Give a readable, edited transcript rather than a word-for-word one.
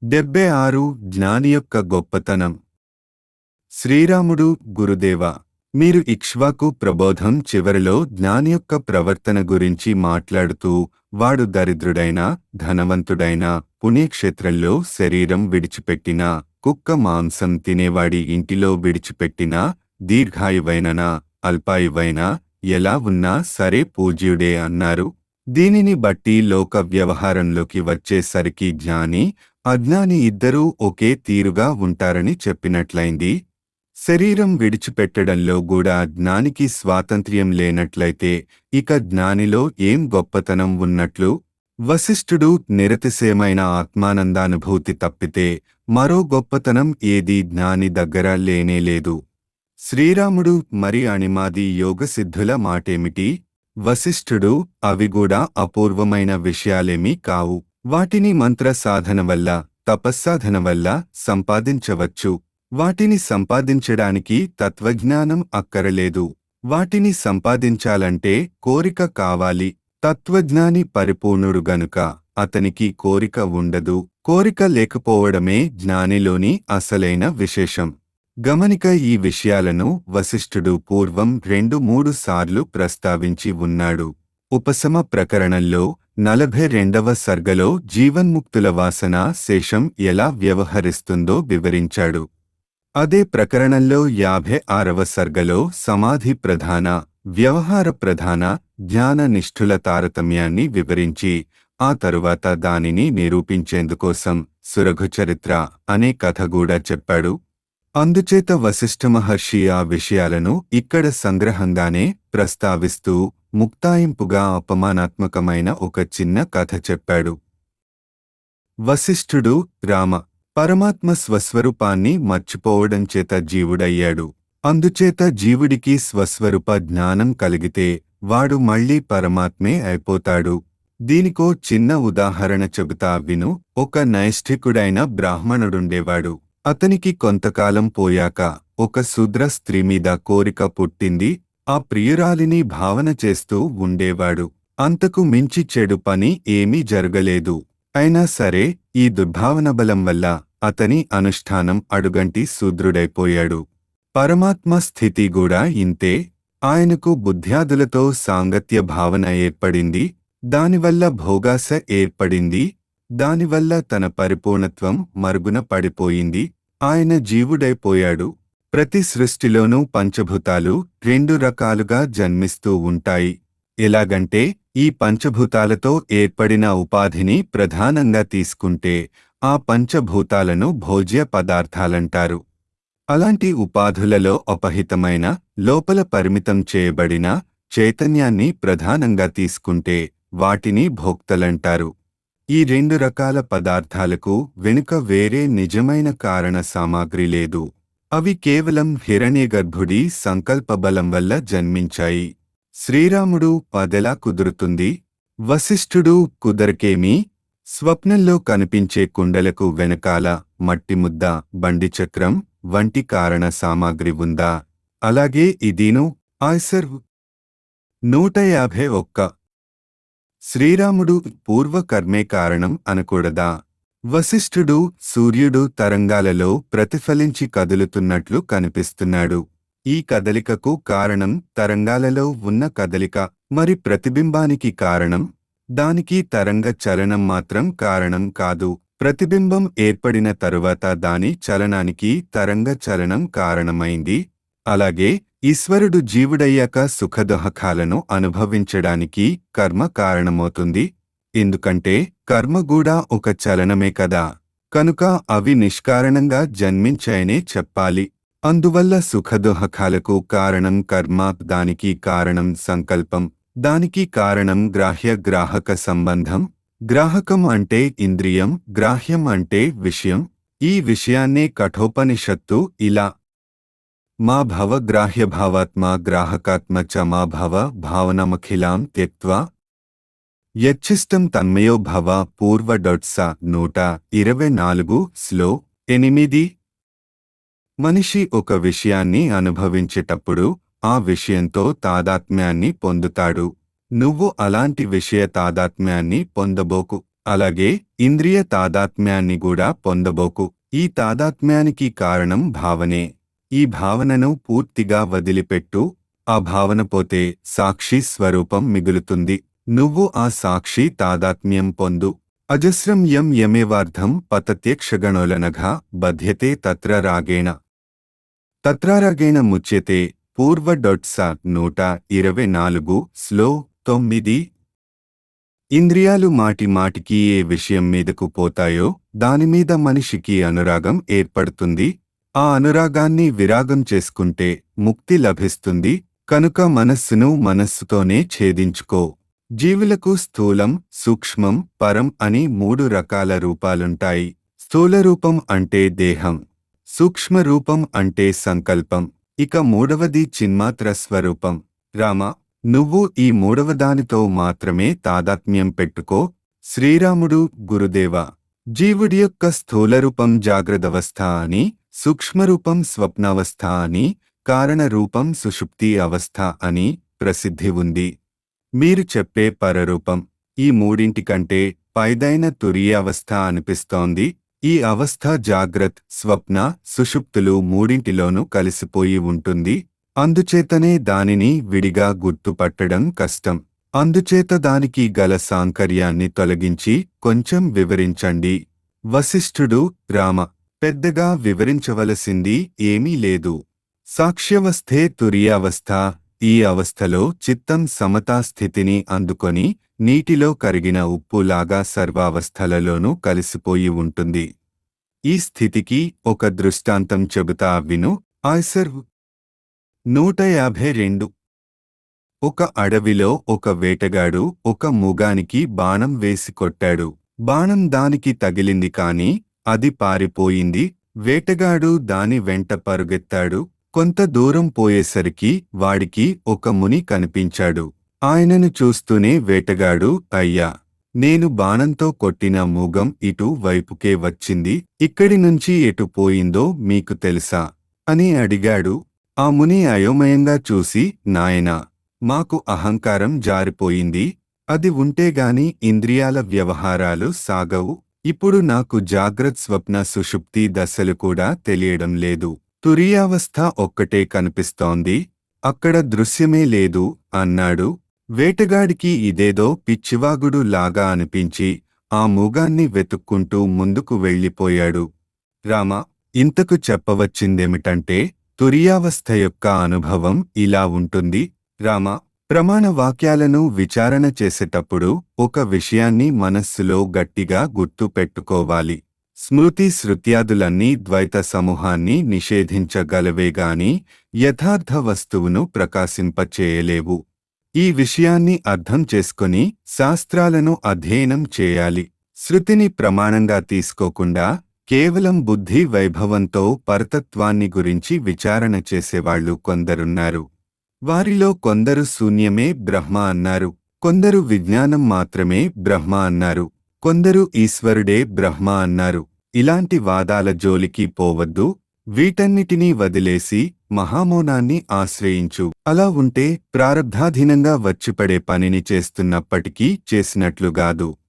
76 జ్ఞాని యొక్క గొప్పతనం. శ్రీరాముడు, గురుదేవా, మీరు ఇక్ష్వాకు ప్రబోధం చివరిలో జ్ఞాని యొక్క ప్రవర్తన గురించి మాట్లాడుతూ, వాడు దరిద్రుడైనా ధనవంతుడైనా పుణ్యక్షేత్రంలో శరీరం విడిచిపెట్టినా, కుక్క మాంసం తినేవాడి ఇంటిలో విడిచిపెట్టినా, దీర్ఘాయువైననా అల్పాయువైనా ఎలా ఉన్నా సరే పూజ్యుడే అన్నారు. దీనిని బట్టి లోక వ్యవహారంలోకి వచ్చేసరికి జ్ఞాని, అజ్ఞాని ఇద్దరూ ఒకే తీరుగా ఉంటారని చెప్పినట్లయింది. శరీరం విడిచిపెట్టడంలో కూడా జ్ఞానికి స్వాతంత్ర్యం లేనట్లయితే ఇక జ్ఞానిలో ఏం గొప్పతనం ఉన్నట్లు? వశిష్ఠుడు నిరతిశయమైన ఆత్మానందానుభూతి తప్పితే మరో గొప్పతనం ఏదీ జ్ఞాని దగ్గర లేనేలేదు. శ్రీరాముడు, మరి అణిమాది యోగసిద్ధుల మాటేమిటి? వశిష్ఠుడు, అవి కూడా అపూర్వమైన విషయాలేమీ కావు. వాటిని మంత్ర సాధన వల్ల, తపస్సాధన వల్ల సంపాదించవచ్చు. వాటిని సంపాదించడానికి తత్వజ్ఞానం అక్కరలేదు. వాటిని సంపాదించాలంటే కోరిక కావాలి. తత్వజ్ఞాని పరిపూర్ణుడు గనుక అతనికి కోరిక ఉండదు. కోరిక లేకపోవడమే జ్ఞానిలోని అసలైన విశేషం. గమనిక, ఈ విషయాలను వశిష్ఠుడు పూర్వం 2-3 సార్లు ప్రస్తావించి ఉన్నాడు. ఉపశమ ప్రకరణంలో 42వ సర్గలో జీవన్ముక్తుల వాసన శేషం ఎలా వ్యవహరిస్తుందో వివరించాడు. అదే ప్రకరణంలో 56వ సర్గలో సమాధి ప్రధాన, వ్యవహార ప్రధాన, జ్ఞాన నిష్ఠుల తారతమ్యాన్ని వివరించి ఆ తరువాత దానిని నిరూపించేందుకోసం సురఘుచరిత్ర అనే కథ కూడా చెప్పాడు. అందుచేత వశిష్ఠ మహర్షి ఆ విషయాలను ఇక్కడ సంగ్రహంగానే ప్రస్తావిస్తూ ముక్తాయింపుగా అపమానాత్మకమైన ఒక చిన్న కథ చెప్పాడు. వశిష్ఠుడు, రామ, పరమాత్మ స్వస్వరూపాన్ని మర్చిపోవడం చేత జీవుడయ్యాడు. అందుచేత జీవుడికి స్వస్వరూప జ్ఞానం కలిగితే వాడు మళ్లీ పరమాత్మే అయిపోతాడు. దీనికో చిన్న ఉదాహరణ చెబుతా విను. ఒక నైష్ఠికుడైన బ్రాహ్మణుడుండేవాడు. అతనికి కొంతకాలం పోయాక ఒక శూద్ర స్త్రీ మీద కోరిక పుట్టింది. ఆ ప్రియురాలిని భావన చేస్తూ ఉండేవాడు. అంతకు మించి చెడు పని ఏమీ జరగలేదు. అయినా సరే ఈ దుర్భావన బలం వల్ల అతని అనుష్ఠానం అడుగంటి శూద్రుడైపోయాడు. పరమాత్మ స్థితి కూడా ఇంతే. ఆయనకు బుద్ధ్యాదులతో సాంగత్య భావన ఏర్పడింది. దానివల్ల భోగాస ఏర్పడింది. దానివల్ల తన పరిపూర్ణత్వం మరుగున పడిపోయింది. ఆయన జీవుడైపోయాడు. ప్రతి సృష్టిలోనూ పంచభూతాలు 2 రకాలుగా జన్మిస్తూ ఉంటాయి. ఎలాగంటే, ఈ పంచభూతాలతో ఏర్పడిన ఉపాధిని ప్రధానంగా తీసుకుంటే ఆ పంచభూతాలను భోజ్య పదార్థాలంటారు. అలాంటి ఉపాధులలో అపహితమైన, లోపల పరిమితం చేయబడిన చైతన్యాన్ని ప్రధానంగా తీసుకుంటే వాటిని భోక్తలంటారు. ఈ 2 రకాల పదార్థాలకు వెనుక వేరే నిజమైన కారణ సామాగ్రి లేదు. అవి కేవలం హిరణ్యగర్భుడి సంకల్పబలం వల్ల జన్మించాయి. శ్రీరాముడు, అదెలా కుదురుతుంది? వశిష్ఠుడు, కుదరకేమీ? స్వప్నంలో కనిపించే కుండలకు వెనకాల మట్టిముద్ద, బండిచక్రం వంటి కారణ సామాగ్రి ఉందా? అలాగే ఇదీను. ఆయ్సర్ 151. శ్రీరాముడు, పూర్వకర్మే కారణం అనకూడదా? వశిష్ఠుడు, సూర్యుడు తరంగాలలో ప్రతిఫలించి కదులుతున్నట్లు కనిపిస్తున్నాడు. ఈ కదలికకు కారణం తరంగాలలో ఉన్న కదలిక. మరి ప్రతిబింబానికి కారణం? దానికి తరంగ చలనం మాత్రం కారణం కాదు. ప్రతిబింబం ఏర్పడిన తరువాత దాని చలనానికి తరంగ చలనం కారణమైంది. అలాగే ఈశ్వరుడు జీవుడయ్యాక సుఖదుఃఖాలను అనుభవించడానికి కర్మ కారణమవుతుంది. ఎందుకంటే కర్మ కూడా ఒక చలనమే కదా. కనుక అవి నిష్కారణంగా జన్మించాయనే చెప్పాలి. అందువల్ల సుఖదుఃఖాలకు కారణం కర్మ, దానికి కారణం సంకల్పం, దానికి కారణం గ్రాహ్య-గ్రాహక సంబంధం. గ్రాహకం అంటే ఇంద్రియం, గ్రాహ్యం అంటే విషయం. ఈ విషయాన్నే కఠోపనిషత్తు ఇలా మా భవ గ్రాహ్యభావాత్మా గ్రాహకాత్మ చ మా భవ భావనమఖిలాం త్యక్త్వా యచ్చిష్టం తన్మయో భవ పూర్వ. 124 స్లో 8. మనిషి ఒక విషయాన్ని అనుభవించేటప్పుడు ఆ విషయంతో తాదాత్మ్యాన్ని పొందుతాడు. నువ్వు అలాంటి విషయ తాదాత్మ్యాన్ని పొందబోకు. అలాగే ఇంద్రియ తాదాత్మ్యాన్ని కూడా పొందబోకు. ఈ తాదాత్మ్యానికి కారణం భావనే. ఈ భావనను పూర్తిగా వదిలిపెట్టు. ఆ భావన పోతే సాక్షి స్వరూపం మిగులుతుంది. నువ్వు ఆ సాక్షి తాదాత్మ్యం పొందు. అజస్రం యం యమేవార్ధం పతత్యక్షగణోలనఘా బధ్యతే తత్ర రాగేణ తత్రారాగేణ ముచ్యతే. పూర్వ. 124 స్లో 9. ఇంద్రియాలు మాటి మాటికి ఏ విషయం మీదకు పోతాయో దానిమీద మనిషికి అనురాగం ఏర్పడుతుంది. ఆ అనురాగాన్ని విరాగం చేసుకుంటే ముక్తి లభిస్తుంది. కనుక మనస్సును మనస్సుతోనే ఛేదించుకో. జీవులకు స్థూలం, సూక్ష్మం, పరం అని 3 రకాల రూపాలుంటాయి. స్థూలరూపం అంటే దేహం, సూక్ష్మరూపం అంటే సంకల్పం, ఇక మూడవది చిన్మాత్ర స్వరూపం. రామ, నువ్వు ఈ మూడవదానితో మాత్రమే తాదాత్మ్యం పెట్టుకో. శ్రీరాముడు. గురుదేవ, జీవుడి యొక్క స్థూలరూపం జాగ్రదవస్థ అని, సూక్ష్మరూపం స్వప్నావస్థ అని, కారణరూపం సుషుప్తి అవస్థ అని ప్రసిద్ధి ఉంది. మీరు చెప్పే పరరూపం ఈ మూడింటికంటే పైదైన తురీయావస్థ అనిపిస్తోంది. ఈ అవస్థ జాగ్రత్, స్వప్న, సుషుప్తులు మూడింటిలోనూ కలిసిపోయి ఉంటుంది. అందుచేతనే దానిని విడిగా గుర్తుపట్టడం కష్టం. అందుచేత దానికి గల సాంకర్యాన్ని తొలగించి కొంచెం వివరించండి. వశిష్ఠుడు. రామ, పెద్దగా వివరించవలసింది ఏమీ లేదు. సాక్ష్యవస్థే తురీయావస్థ. ఈ అవస్థలో చిత్తం సమతా స్థితిని అందుకొని నీటిలో కరిగిన ఉప్పులాగా సర్వావస్థలలోనూ కలిసిపోయి ఉంటుంది. ఈ స్థితికి ఒక దృష్టాంతం చెబుతా విను. ఆయ్సర్ 152. ఒక అడవిలో ఒక వేటగాడు ఒక మూగానికి బాణం వేసి కొట్టాడు. బాణం దానికి తగిలింది కాని అది పారిపోయింది. వేటగాడు దాని వెంట పరుగెత్తాడు. కొంత దూరం పోయేసరికి వాడికి ఒక ముని కనిపించాడు. ఆయనను చూస్తూనే వేటగాడు, అయ్యా, నేను బాణంతో కొట్టిన మూగం ఇటు వైపుకే వచ్చింది. ఇక్కడి నుంచి ఎటు పోయిందో మీకు తెలుసా అని అడిగాడు. ఆ ముని అయోమయంగా చూసి, నాయనా, మాకు అహంకారం జారిపోయింది. అది ఉంటేగాని ఇంద్రియాల వ్యవహారాలు సాగవు. ఇప్పుడు నాకు జాగ్రత్త, స్వప్న, సుషుప్తి దశలు కూడా తెలియడం లేదు. తురీయావస్థ ఒక్కటే కనిపిస్తోంది, అక్కడ దృశ్యమే లేదు అన్నాడు. వేటగాడికి ఇదేదో పిచ్చివాగుడు లాగా అనిపించి ఆ మూగాన్ని వెతుక్కుంటూ ముందుకు వెళ్ళిపోయాడు. రామ, ఇంతకు చెప్పవచ్చిందేమిటంటే తురీయావస్థ యొక్క అనుభవం ఇలా ఉంటుంది. రామ, ప్రమాణ వాక్యాలను విచారణ చేసేటప్పుడు ఒక విషయాన్ని మనస్సులో గట్టిగా గుర్తు పెట్టుకోవాలి. స్మృతి శృత్యాదులన్నీ ద్వైత సమూహాన్ని నిషేధించగలవేగాని యథార్థ వస్తువును ప్రకాశింపచేయలేవు. ఈ విషయాన్ని అర్థం చేసుకొని శాస్త్రాలను అధ్యయనం చేయాలి. శృతిని ప్రమాణంగా తీసుకోకుండా కేవలం బుద్ధి వైభవంతో పరతత్వాన్ని గురించి విచారణ చేసేవాళ్లు కొందరున్నారు. వారిలో కొందరు శూన్యమే బ్రహ్మ అన్నారు, కొందరు విజ్ఞానం మాత్రమే బ్రహ్మ అన్నారు, కొందరు ఈశ్వరుడే బ్రహ్మ అన్నారు. ఇలాంటి వాదాల జోలికి పోవద్దు. వీటన్నిటినీ వదిలేసి మహామౌనాన్ని ఆశ్రయించు. అలా ఉంటే ప్రారబ్ధాధీనంగా వచ్చిపడే పనిని చేస్తున్నప్పటికీ చేసినట్లుగాదు.